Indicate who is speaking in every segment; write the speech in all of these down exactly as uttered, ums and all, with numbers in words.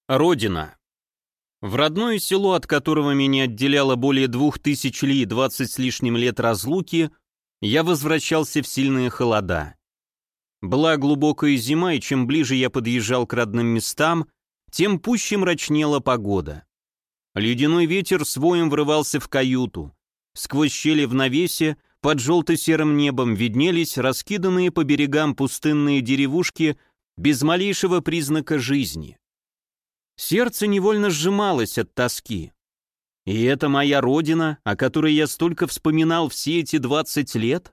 Speaker 1: Родина. В родное село, от которого меня отделяло более двух тысяч ли и двадцать с лишним лет разлуки, я возвращался в сильные холода. Была глубокая зима, и чем ближе я подъезжал к родным местам, тем пуще мрачнела погода. Ледяной ветер с воем врывался в каюту. Сквозь щели в навесе, под желто-серым небом виднелись раскиданные по берегам пустынные деревушки без малейшего признака жизни. Сердце невольно сжималось от тоски. И это моя родина, о которой я столько вспоминал все эти двадцать лет?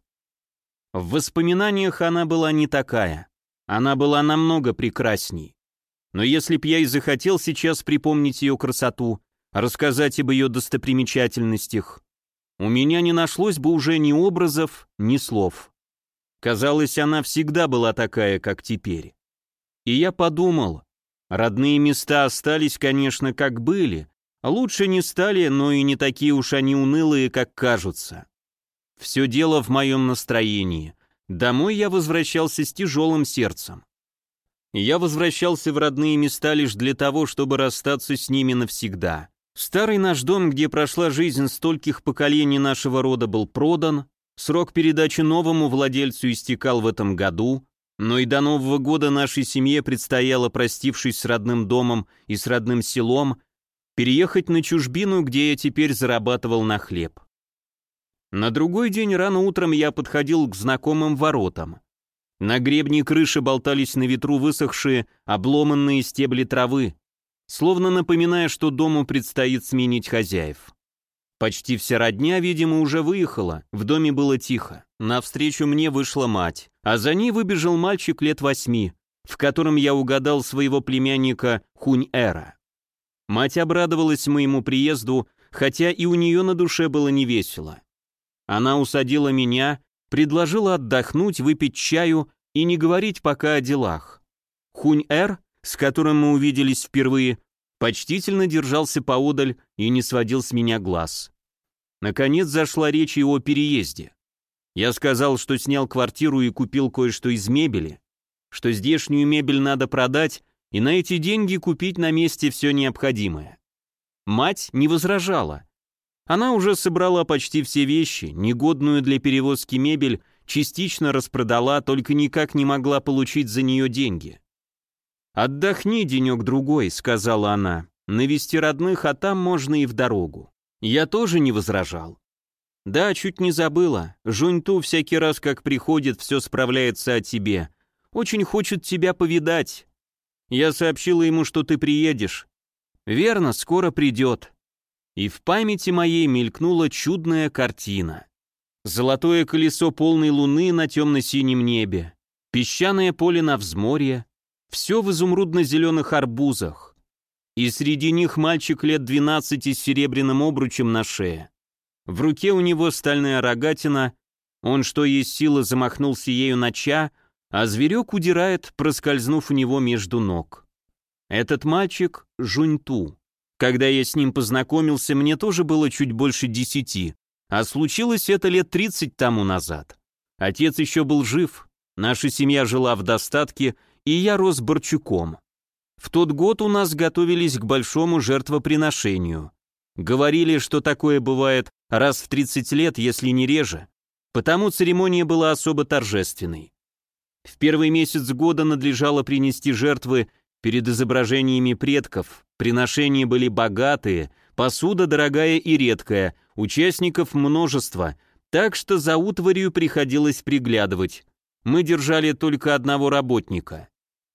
Speaker 1: В воспоминаниях она была не такая. Она была намного прекрасней. Но если б я и захотел сейчас припомнить ее красоту, рассказать об ее достопримечательностях, у меня не нашлось бы уже ни образов, ни слов. Казалось, она всегда была такая, как теперь. И я подумал, родные места остались, конечно, как были, лучше не стали, но и не такие уж они унылые, как кажутся. Все дело в моем настроении. Домой я возвращался с тяжелым сердцем. Я возвращался в родные места лишь для того, чтобы расстаться с ними навсегда. Старый наш дом, где прошла жизнь стольких поколений нашего рода, был продан, срок передачи новому владельцу истекал в этом году, но и до Нового года нашей семье предстояло, простившись с родным домом и с родным селом, переехать на чужбину, где я теперь зарабатывал на хлеб. На другой день рано утром я подходил к знакомым воротам. На гребне крыши болтались на ветру высохшие, обломанные стебли травы, словно напоминая, что дому предстоит сменить хозяев. Почти вся родня, видимо, уже выехала, в доме было тихо. Навстречу мне вышла мать, а за ней выбежал мальчик лет восьми, в котором я угадал своего племянника Хунь-Эра. Мать обрадовалась моему приезду, хотя и у нее на душе было невесело. Она усадила меня, предложила отдохнуть, выпить чаю и не говорить пока о делах. Хунь-Эр, с которым мы увиделись впервые, почтительно держался поодаль и не сводил с меня глаз. Наконец зашла речь и о переезде. Я сказал, что снял квартиру и купил кое-что из мебели, что здешнюю мебель надо продать и на эти деньги купить на месте все необходимое. Мать не возражала. Она уже собрала почти все вещи, негодную для перевозки мебель частично распродала, только никак не могла получить за нее деньги. «Отдохни денек-другой», — сказала она, — «навести родных, а там можно и в дорогу». Я тоже не возражал. «Да, чуть не забыла. Жунь-Ту всякий раз, как приходит, все справляется о тебе. Очень хочет тебя повидать. Я сообщила ему, что ты приедешь. Верно, скоро придет». И в памяти моей мелькнула чудная картина. Золотое колесо полной луны на темно-синем небе, песчаное поле на взморье, все в изумрудно-зеленых арбузах. И среди них мальчик лет двенадцати с серебряным обручем на шее. В руке у него стальная рогатина, он, что есть силы, замахнулся ею на Ча, а зверек удирает, проскользнув у него между ног. Этот мальчик — Жунь-Ту. Когда я с ним познакомился, мне тоже было чуть больше десяти, а случилось это лет тридцать тому назад. Отец еще был жив, наша семья жила в достатке, и я рос Борчуком. В тот год у нас готовились к большому жертвоприношению. Говорили, что такое бывает раз в тридцать лет, если не реже, потому церемония была особо торжественной. В первый месяц года надлежало принести жертвы перед изображениями предков, приношения были богатые, посуда дорогая и редкая, участников множество, так что за утварью приходилось приглядывать. Мы держали только одного работника.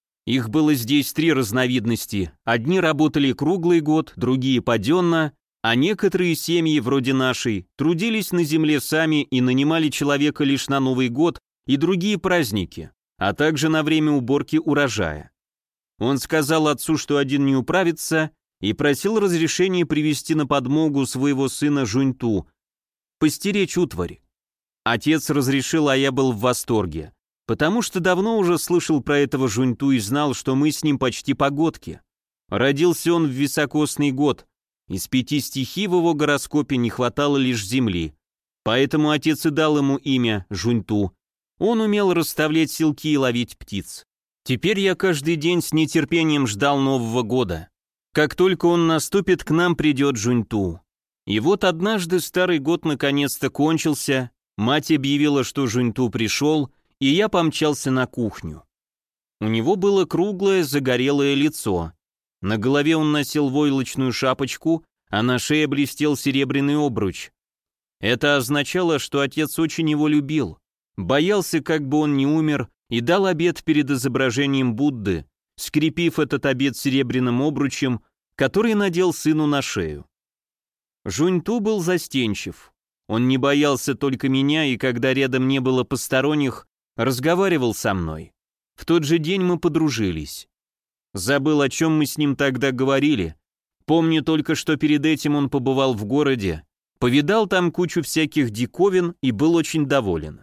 Speaker 1: Их было здесь три разновидности. Одни работали круглый год, другие паденно, а некоторые семьи, вроде нашей, трудились на земле сами и нанимали человека лишь на Новый год и другие праздники, а также на время уборки урожая. Он сказал отцу, что один не управится, и просил разрешения привести на подмогу своего сына Жунь-Ту, постеречь утварь. Отец разрешил, а я был в восторге, потому что давно уже слышал про этого Жунь-Ту и знал, что мы с ним почти погодки. Родился он в високосный год, из пяти стихий в его гороскопе не хватало лишь земли, поэтому отец и дал ему имя Жунь-Ту. Он умел расставлять силки и ловить птиц. Теперь я каждый день с нетерпением ждал Нового года. Как только он наступит, к нам придет Жуньту. И вот однажды старый год наконец-то кончился, мать объявила, что Жуньту пришел, и я помчался на кухню. У него было круглое загорелое лицо. На голове он носил войлочную шапочку, а на шее блестел серебряный обруч. Это означало, что отец очень его любил, боялся, как бы он не умер, и дал обет перед изображением Будды, скрепив этот обет серебряным обручем, который надел сыну на шею. Жуньту был застенчив. Он не боялся только меня, и когда рядом не было посторонних, разговаривал со мной. В тот же день мы подружились. Забыл, о чем мы с ним тогда говорили. Помню только, что перед этим он побывал в городе, повидал там кучу всяких диковин и был очень доволен.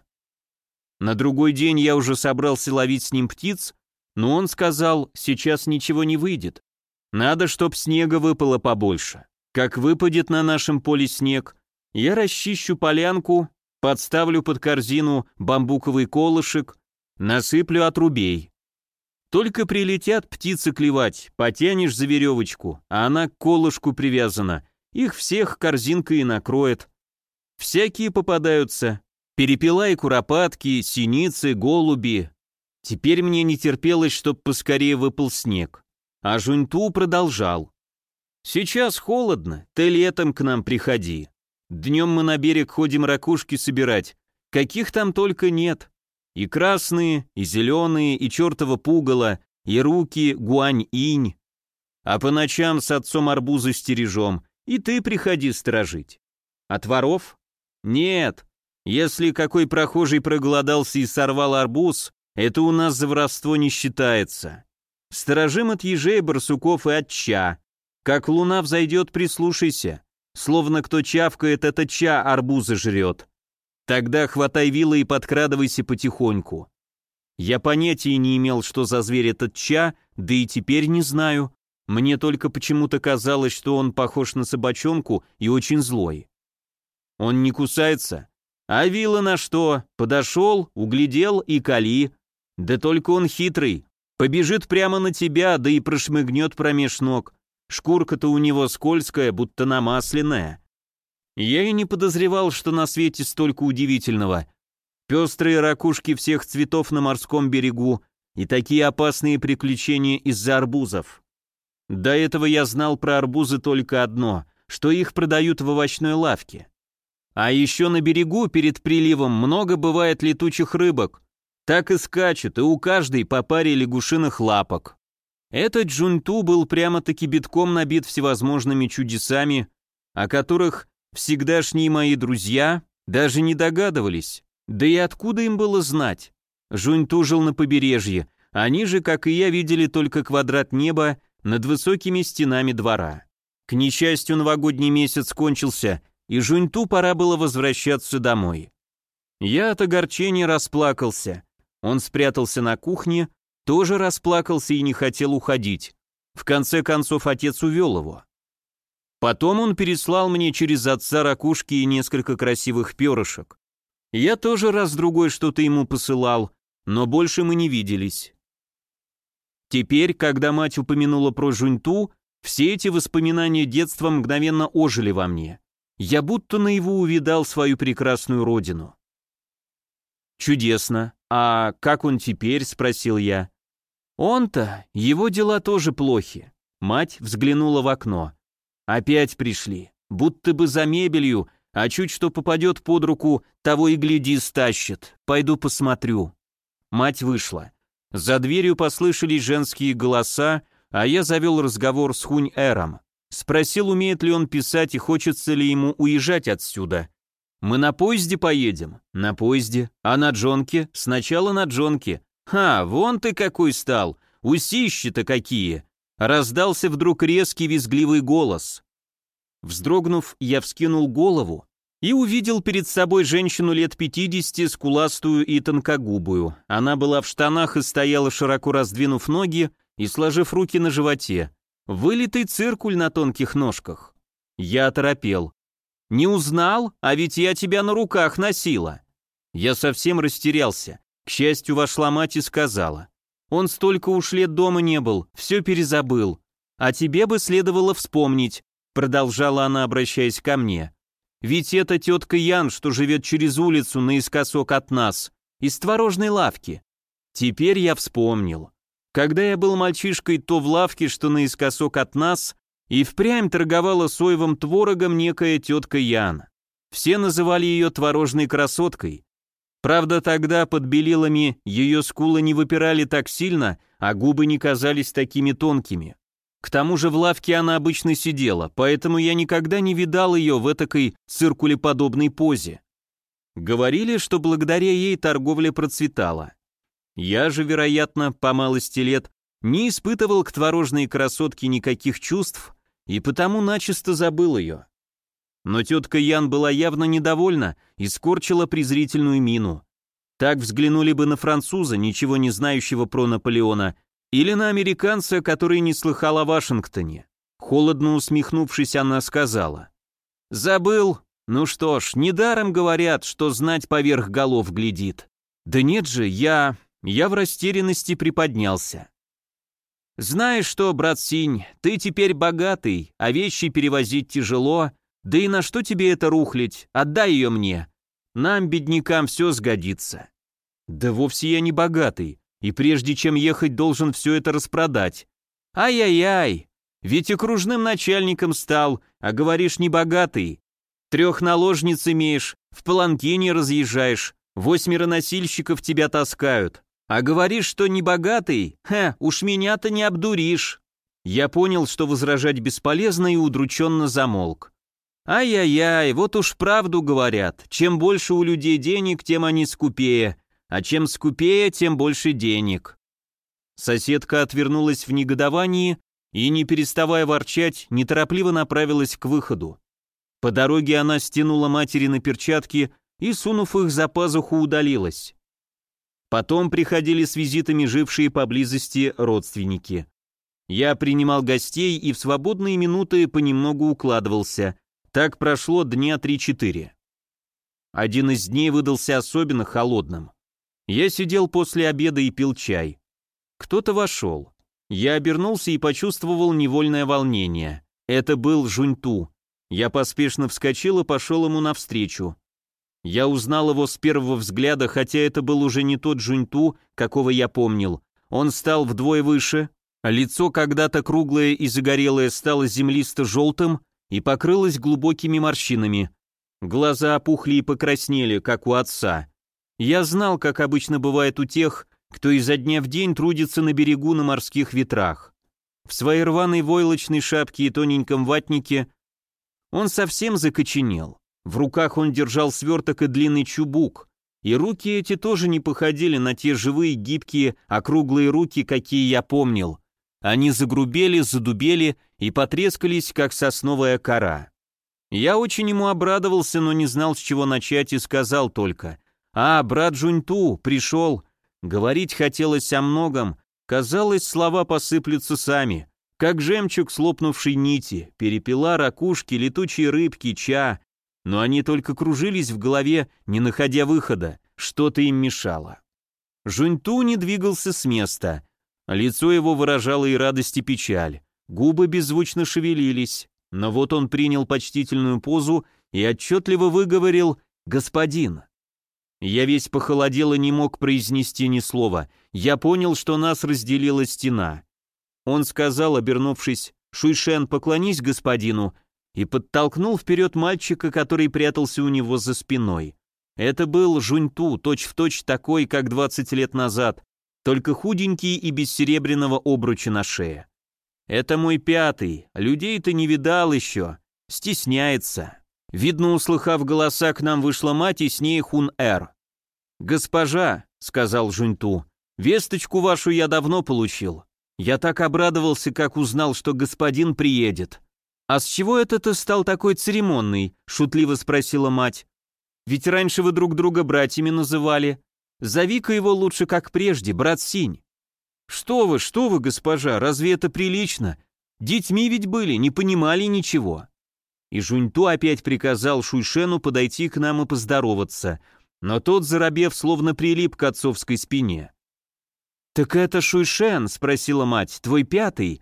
Speaker 1: На другой день я уже собрался ловить с ним птиц, но он сказал, сейчас ничего не выйдет. Надо, чтоб снега выпало побольше. Как выпадет на нашем поле снег, я расчищу полянку, подставлю под корзину бамбуковый колышек, насыплю отрубей. Только прилетят птицы клевать, потянешь за веревочку, а она к колышку привязана, их всех корзинкой и накроет. Всякие попадаются, перепела и куропатки, синицы, голуби. Теперь мне не терпелось, чтоб поскорее выпал снег. А Жуньту продолжал. «Сейчас холодно, ты летом к нам приходи. Днем мы на берег ходим ракушки собирать, каких там только нет. И красные, и зеленые, и чертово пугало, и руки, гуань-инь. А по ночам с отцом арбузы стережем, и ты приходи сторожить. От воров? Нет. Если какой прохожий проголодался и сорвал арбуз, это у нас за воровство не считается. Сторожим от ежей, барсуков и от ча. Как луна взойдет, прислушайся. Словно кто чавкает, это ча арбузы жрет. Тогда хватай вилы и подкрадывайся потихоньку. Я понятия не имел, что за зверь этот ча, да и теперь не знаю. Мне только почему-то казалось, что он похож на собачонку и очень злой. Он не кусается. А вилла на что? Подошел, углядел и кали. Да только он хитрый. Побежит прямо на тебя, да и прошмыгнет промеж ног. Шкурка-то у него скользкая, будто намасленная. Я и не подозревал, что на свете столько удивительного. Пестрые ракушки всех цветов на морском берегу и такие опасные приключения из-за арбузов. До этого я знал про арбузы только одно, что их продают в овощной лавке. А еще на берегу перед приливом много бывает летучих рыбок. Так и скачут, и у каждой по паре лягушиных лапок. Этот Жуньту был прямо-таки битком набит всевозможными чудесами, о которых всегдашние мои друзья даже не догадывались. Да и откуда им было знать? Жуньту жил на побережье, они же, как и я, видели только квадрат неба над высокими стенами двора. К несчастью, новогодний месяц кончился, и Жуньту пора было возвращаться домой. Я от огорчения расплакался. Он спрятался на кухне, тоже расплакался и не хотел уходить. В конце концов, отец увел его. Потом он переслал мне через отца ракушки и несколько красивых перышек. Я тоже раз-другой что-то ему посылал, но больше мы не виделись. Теперь, когда мать упомянула про Жуньту, все эти воспоминания детства мгновенно ожили во мне. Я будто наяву увидал свою прекрасную родину. «Чудесно. А как он теперь?» — спросил я. «Он-то, его дела тоже плохи». Мать взглянула в окно. «Опять пришли. Будто бы за мебелью, а чуть что попадет под руку, того и гляди стащит. Пойду посмотрю». Мать вышла. За дверью послышались женские голоса, а я завел разговор с Хунь-Эром. Спросил, умеет ли он писать и хочется ли ему уезжать отсюда. «Мы на поезде поедем?» «На поезде. А на джонке?» «Сначала на джонке». «Ха, вон ты какой стал! Усищи-то какие!» Раздался вдруг резкий визгливый голос. Вздрогнув, я вскинул голову и увидел перед собой женщину лет пятидесяти, скуластую и тонкогубую. Она была в штанах и стояла, широко раздвинув ноги и сложив руки на животе. Вылитый циркуль на тонких ножках. Я оторопел. «Не узнал? А ведь я тебя на руках носила». Я совсем растерялся. К счастью, вошла мать и сказала. «Он столько уж лет дома не был, все перезабыл. А тебе бы следовало вспомнить, продолжала она, обращаясь ко мне. Ведь это тетка Ян, что живет через улицу наискосок от нас, из творожной лавки. Теперь я вспомнил. Когда я был мальчишкой, то в лавке, что наискосок от нас, и впрямь торговала соевым творогом некая тетка Ян. Все называли ее творожной красоткой. Правда, тогда под белилами ее скулы не выпирали так сильно, а губы не казались такими тонкими. К тому же в лавке она обычно сидела, поэтому я никогда не видал ее в этакой циркулеподобной позе. Говорили, что благодаря ей торговля процветала. Я же, вероятно, по малости лет не испытывал к творожной красотке никаких чувств и потому начисто забыл ее. Но тетка Ян была явно недовольна и скорчила презрительную мину. Так взглянули бы на француза, ничего не знающего про Наполеона, или на американца, который не слыхал о Вашингтоне. Холодно усмехнувшись, она сказала: «Забыл? Ну что ж, недаром говорят, что знать поверх голов глядит. Да нет же, я... я в растерянности приподнялся. Знаешь что, брат Синь, ты теперь богатый, а вещи перевозить тяжело, да и на что тебе это рухлядь? Отдай ее мне. Нам, беднякам, все сгодится». «Да вовсе я не богатый, и прежде чем ехать, должен все это распродать». «Ай-яй-яй, ведь окружным начальником стал, а говоришь не богатый. Трех наложниц имеешь, в паланкине разъезжаешь, восьмеро носильщиков тебя таскают. А говоришь, что не богатый? Ха, уж меня-то не обдуришь». Я понял, что возражать бесполезно, и удрученно замолк. «Ай-яй-яй, вот уж правду говорят, чем больше у людей денег, тем они скупее, а чем скупее, тем больше денег». Соседка отвернулась в негодовании и, не переставая ворчать, неторопливо направилась к выходу. По дороге она стянула матери на перчатки и, сунув их за пазуху, удалилась. Потом приходили с визитами жившие поблизости родственники. Я принимал гостей и в свободные минуты понемногу укладывался. Так прошло дня три-четыре. Один из дней выдался особенно холодным. Я сидел после обеда и пил чай. Кто-то вошел. Я обернулся и почувствовал невольное волнение. Это был Жуньту. Я поспешно вскочил и пошел ему навстречу. Я узнал его с первого взгляда, хотя это был уже не тот Жуньту, какого я помнил. Он стал вдвое выше, лицо когда-то круглое и загорелое стало землисто-желтым и покрылось глубокими морщинами. Глаза опухли и покраснели, как у отца. Я знал, как обычно бывает у тех, кто изо дня в день трудится на берегу на морских ветрах. В своей рваной войлочной шапке и тоненьком ватнике он совсем закоченел. В руках он держал сверток и длинный чубук, и руки эти тоже не походили на те живые, гибкие, округлые руки, какие я помнил. Они загрубели, задубели и потрескались, как сосновая кора. Я очень ему обрадовался, но не знал, с чего начать, и сказал только: «А, брат Жуньту, пришел». Говорить хотелось о многом, казалось, слова посыплются сами, как жемчуг слопнувшей нити, перепела, ракушки, летучие рыбки, ча, но они только кружились в голове, не находя выхода, что-то им мешало. Жуньту не двигался с места, лицо его выражало и радость, и печаль, губы беззвучно шевелились, но вот он принял почтительную позу и отчетливо выговорил: «Господин». Я весь похолодел и не мог произнести ни слова. Я понял, что нас разделила стена. Он сказал, обернувшись: «Шуйшен, поклонись господину», и подтолкнул вперед мальчика, который прятался у него за спиной. Это был Жуньту, точь-в-точь такой, как двадцать лет назад, только худенький и без серебряного обруча на шее. «Это мой пятый, людей-то не видал еще, стесняется». Видно, услыхав голоса, к нам вышла мать, и с ней Хун-Эр. «Госпожа», — сказал Жуньту, — «весточку вашу я давно получил. Я так обрадовался, как узнал, что господин приедет». «А с чего это ты стал такой церемонный?» — шутливо спросила мать. «Ведь раньше вы друг друга братьями называли. Зови-ка его лучше, как прежде, брат Синь». «Что вы, что вы, госпожа, разве это прилично? Детьми ведь были, не понимали ничего». И Жуньту опять приказал Шуйшену подойти к нам и поздороваться, но тот, заробев, словно прилип к отцовской спине. «Так это Шуйшен?» — спросила мать. «Твой пятый?»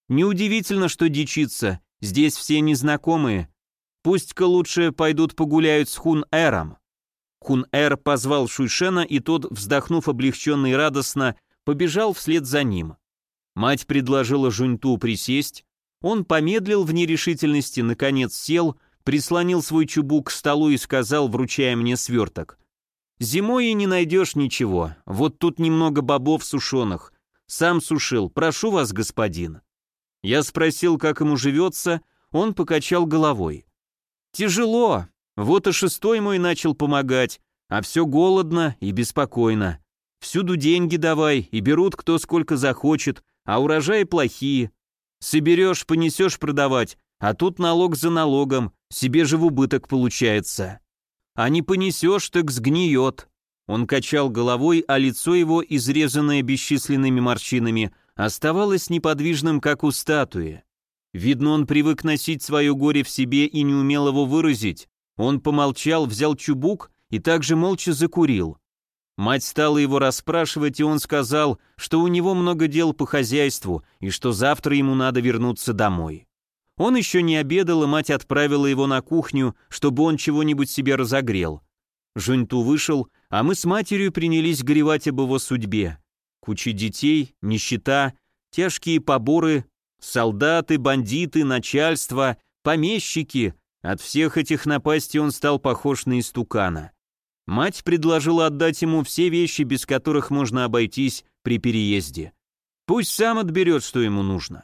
Speaker 1: Неудивительно, что дичится, здесь все незнакомые. Пусть-ка лучше пойдут погуляют с Хун-Эром». Хун-Эр позвал Шуйшена, и тот, вздохнув облегченно и радостно, побежал вслед за ним. Мать предложила Жуньту присесть, он помедлил в нерешительности, наконец сел, прислонил свой чубук к столу и сказал, вручая мне сверток: «Зимой и не найдешь ничего, вот тут немного бобов сушеных, сам сушил, прошу вас, господин». Я спросил, как ему живется, он покачал головой. «Тяжело, вот и шестой мой начал помогать, а все голодно и беспокойно. Всюду деньги давай, и берут кто сколько захочет, а урожаи плохие. Соберешь, понесешь продавать, а тут налог за налогом, себе же в убыток получается. А не понесешь, так сгниет». Он качал головой, а лицо его, изрезанное бесчисленными морщинами, оставалось неподвижным, как у статуи. Видно, он привык носить свое горе в себе и не умел его выразить. Он помолчал, взял чубук и также молча закурил. Мать стала его расспрашивать, и он сказал, что у него много дел по хозяйству и что завтра ему надо вернуться домой. Он еще не обедал, и мать отправила его на кухню, чтобы он чего-нибудь себе разогрел. Жуньту вышел, а мы с матерью принялись горевать об его судьбе. Куча детей, нищета, тяжкие поборы, солдаты, бандиты, начальство, помещики. От всех этих напастей он стал похож на истукана. Мать предложила отдать ему все вещи, без которых можно обойтись при переезде. Пусть сам отберет, что ему нужно.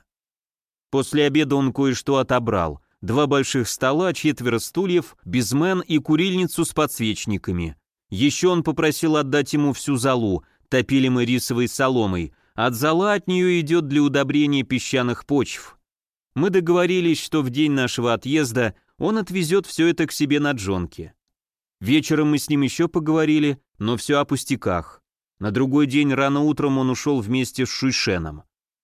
Speaker 1: После обеда он кое-что отобрал. Два больших стола, четверо стульев, безмен и курильницу с подсвечниками. Еще он попросил отдать ему всю золу, топили мы рисовой соломой. От зола от нее идет для удобрения песчаных почв. Мы договорились, что в день нашего отъезда он отвезет все это к себе на джонке. Вечером мы с ним еще поговорили, но все о пустяках. На другой день рано утром он ушел вместе с Шуйшеном.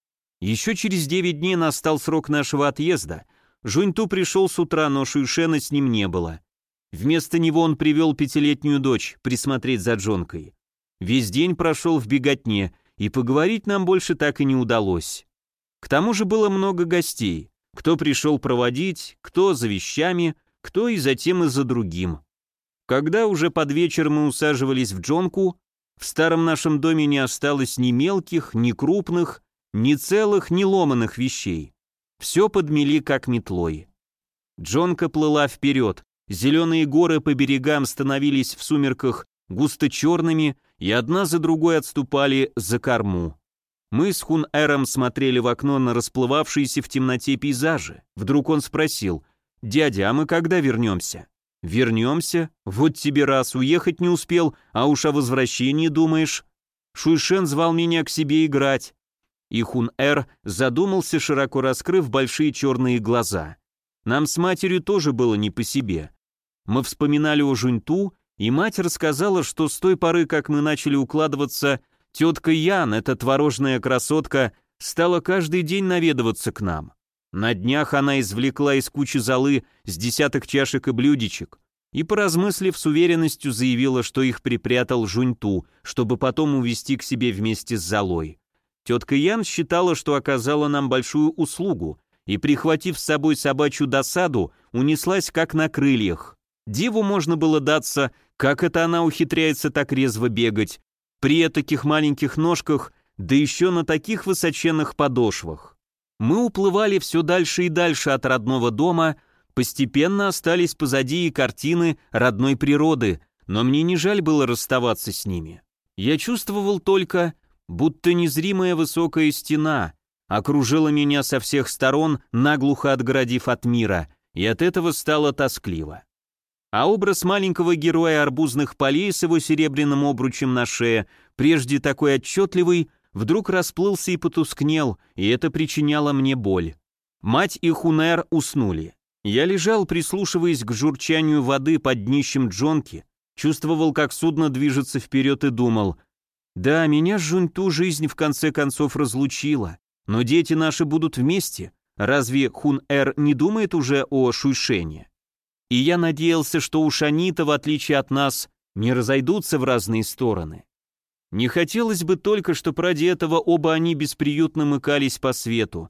Speaker 1: Еще через девять дней настал срок нашего отъезда. Жуньту пришел с утра, но Шуйшена с ним не было. Вместо него он привел пятилетнюю дочь присмотреть за джонкой. Весь день прошел в беготне, и поговорить нам больше так и не удалось. К тому же было много гостей. Кто пришел проводить, кто за вещами, кто и за тем, и за другим. Когда уже под вечер мы усаживались в джонку, в старом нашем доме не осталось ни мелких, ни крупных, ни целых, ни ломаных вещей. Все подмели как метлой. Джонка плыла вперед, зеленые горы по берегам становились в сумерках густо черными и одна за другой отступали за корму. Мы с Хун-Эром смотрели в окно на расплывавшиеся в темноте пейзажи. Вдруг он спросил: «Дядя, а мы когда вернемся?» «Вернемся? Вот тебе раз, уехать не успел, а уж о возвращении думаешь. Шуйшен звал меня к себе играть». И Хун-Эр задумался, широко раскрыв большие черные глаза. Нам с матерью тоже было не по себе. Мы вспоминали о Жуньту, и мать рассказала, что с той поры, как мы начали укладываться, тетка Ян, эта творожная красотка, стала каждый день наведываться к нам. На днях она извлекла из кучи золы с десяток чашек и блюдечек и, поразмыслив, с уверенностью заявила, что их припрятал Жуньту, чтобы потом увезти к себе вместе с золой. Тетка Ян считала, что оказала нам большую услугу, и, прихватив с собой собачью досаду, унеслась как на крыльях. Диву можно было даться, как это она ухитряется так резво бегать, при таких маленьких ножках, да еще на таких высоченных подошвах. Мы уплывали все дальше и дальше от родного дома, постепенно остались позади и картины родной природы, но мне не жаль было расставаться с ними. Я чувствовал только, будто незримая высокая стена окружила меня со всех сторон, наглухо отгородив от мира, и от этого стало тоскливо. А образ маленького героя арбузных полей с его серебряным обручем на шее, прежде такой отчетливый, вдруг расплылся и потускнел, и это причиняло мне боль. Мать и Хун-Эр уснули. Я лежал, прислушиваясь к журчанию воды под днищем джонки, чувствовал, как судно движется вперед, и думал: да, меня с Жуньту жизнь в конце концов разлучила, но дети наши будут вместе. Разве Хун-Эр не думает уже о Шуйшене? И я надеялся, что уж они-то, в отличие от нас, не разойдутся в разные стороны. Не хотелось бы только, чтоб ради этого оба они бесприютно мыкались по свету,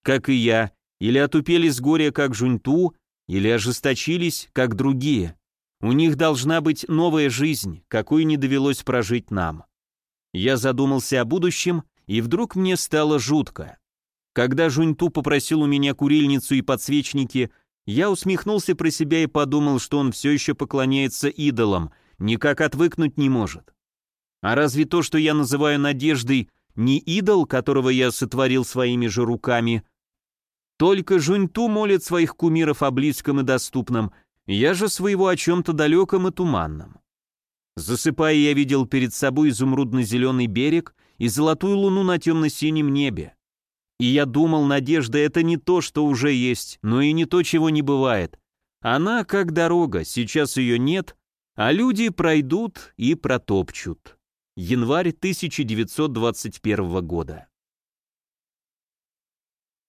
Speaker 1: как и я, или отупели с горя, как Жуньту, или ожесточились, как другие. У них должна быть новая жизнь, какой не довелось прожить нам. Я задумался о будущем, и вдруг мне стало жутко. Когда Жуньту попросил у меня курильницу и подсвечники, я усмехнулся про себя и подумал, что он все еще поклоняется идолам, никак отвыкнуть не может. А разве то, что я называю надеждой, не идол, которого я сотворил своими же руками? Только Жуньту молит своих кумиров о близком и доступном, я же своего о чем-то далеком и туманном. Засыпая, я видел перед собой изумрудно-зеленый берег и золотую луну на темно-синем небе. И я думал, надежда — это не то, что уже есть, но и не то, чего не бывает. Она как дорога, сейчас ее нет, а люди пройдут и протопчут. Январь тысяча девятьсот двадцать первого года.